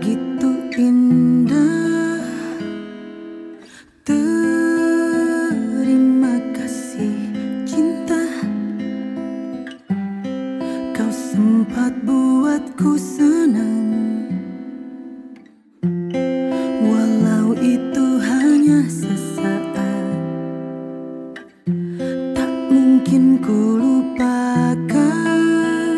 begitu indah. Terima kasih cinta, kau sempat buatku senang, walau itu hanya sesaat. Tak mungkin ku lupakan,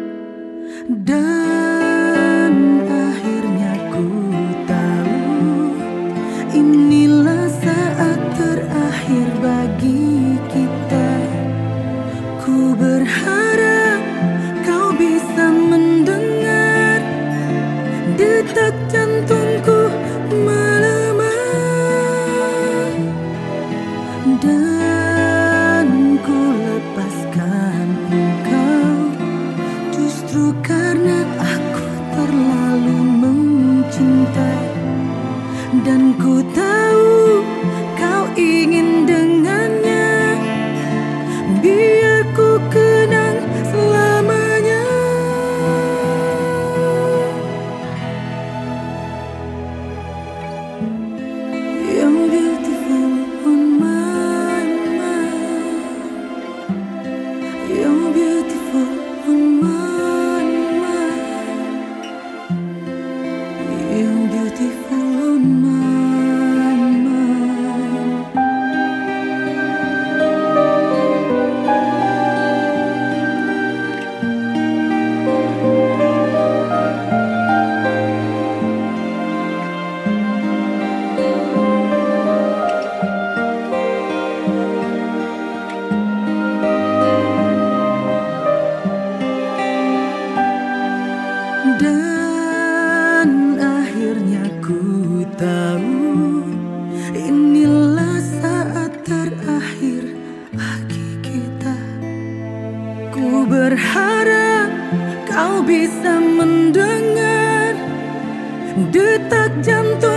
dan akhirnya ku tahu inilah saat terakhir bagi kita. Ku berharap kau bisa mendengar detak jantungku melemah, dan ku lepaskan engkau justru karena aku terlalu mencinta. Dan ku tahu kau ingin dengannya, biar ku kenang selamanya. You're beautiful on my mind. You're beautiful on my mind. You're beautiful on my mind. Dan akhirnya ku tahu inilah saat terakhir bagi kita. Ku berharap kau bisa mendengar detak jantung